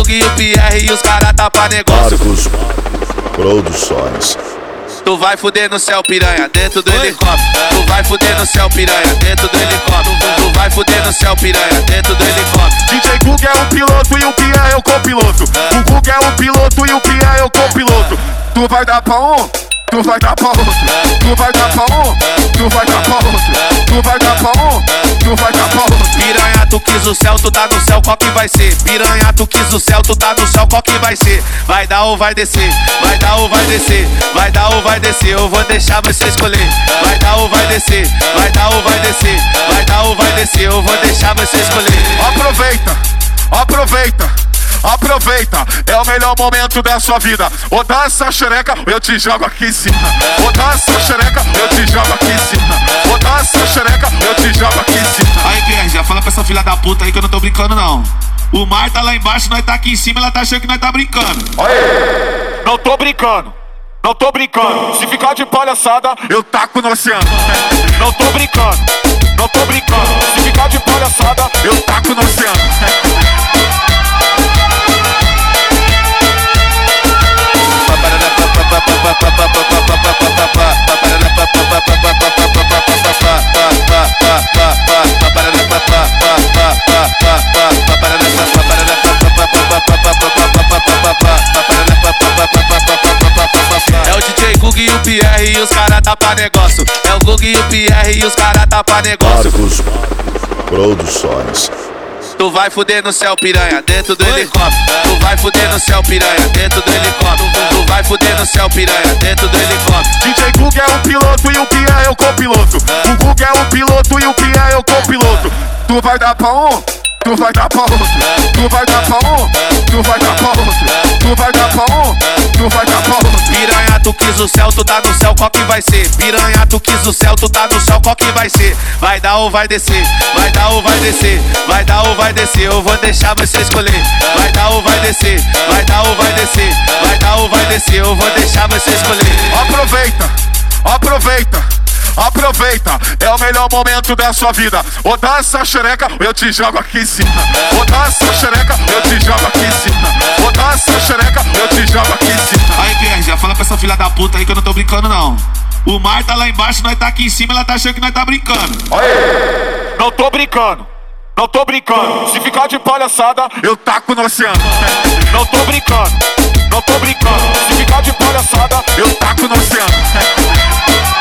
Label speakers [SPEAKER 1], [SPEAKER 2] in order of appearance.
[SPEAKER 1] Gug e o PR e os caras tá pra negócio.
[SPEAKER 2] Marcos Produções.
[SPEAKER 1] Tu vai fuder no céu, piranha, dentro do helicóptero. Tu vai fuder no céu, piranha, dentro do helicóptero. Tu vai fuder no céu, piranha, dentro do helicóptero.
[SPEAKER 3] DJ Gug é o piloto e o PR é o copiloto. O Gug é o piloto e o PR é o copiloto. Tu vai dar pra um, tu vai dar pra outro. Tu vai dar pra um, tu vai dar pra outro. Tu vai dar pra um, tu vai dar pra outro.
[SPEAKER 1] Piranha, tu quis o céu, tu tá no céu, qual que vai ser? Piranha, tu quis o céu, tu tá no céu, qual que vai ser? Vai dar ou vai descer? Vai dar ou vai descer? Vai dar ou vai descer? Eu vou deixar você escolher. Vai dar ou vai descer? Vai dar ou vai descer? Vai dar ou vai descer? Eu vou deixar você escolher.
[SPEAKER 3] Aproveita, aproveita, aproveita, é o melhor momento da sua vida. Ou dá essa xereca, eu te jogo aqui em cima. Ou dá essa xereca, eu te jogo aqui em cima. Ou dá essa xereca, eu te jogo aqui em cima.
[SPEAKER 1] Aí, PR, já fala pra essa filha da puta aí que eu não tô brincando, não. O mar tá lá embaixo, nós tá aqui em cima, ela tá achando que nós tá brincando.
[SPEAKER 3] Aê! Não tô brincando, não tô brincando. Se ficar de palhaçada, eu taco no oceano. Não tô brincando, não tô brincando. Se ficar de palhaçada, eu taco no oceano.
[SPEAKER 1] É o DJ Gug e o PR e os caras tá pra negócio. É o Gug e o PR e os caras tá pra negócio.
[SPEAKER 2] Marcos Produções.
[SPEAKER 1] Tu vai fuder no céu, piranha, dentro do helicóptero. Tu vai fuder no céu, piranha, dentro do helicóptero. Tu vai fuder no céu, piranha, dentro do helicóptero.
[SPEAKER 3] DJ Gug é o piloto e o PR é o copiloto. O Gug é o piloto e o PR é o copiloto. Tu vai dar pra um, tu vai dar pra outro. Tu vai dar pra um, tu vai dar pra outro. Tu vai dar pra um, tu vai dar pra outro.
[SPEAKER 1] Piranha, tu quis o céu, tu tá no céu, qual que vai ser? Piranha, tu quis o céu, tu tá no céu, qual que vai ser? Vai dar ou vai descer? Vai dar ou vai descer? Vai dar ou vai descer? Eu vou deixar você escolher. Vai dar ou vai descer? Vai dar ou vai descer? Vai dar ou vai descer? Eu vou deixar você escolher.
[SPEAKER 3] Aproveita, aproveita, aproveita, é o melhor momento da sua vida. Ou dá essa xereca, eu te jogo aqui em cima. Ou dá essa xereca, eu te jogo aqui em cima. Ou dá essa xereca, eu te jogo aqui em cima.
[SPEAKER 1] Aí, PR, já fala pra essa filha da puta aí que eu não tô brincando, não. O mar tá lá embaixo, nós tá aqui em cima, ela tá achando que nós tá brincando.
[SPEAKER 3] Aê! Não tô brincando, não tô brincando. Se ficar de palhaçada, eu taco no oceano. Não tô brincando, não tô brincando. Se ficar de palhaçada, eu taco no oceano.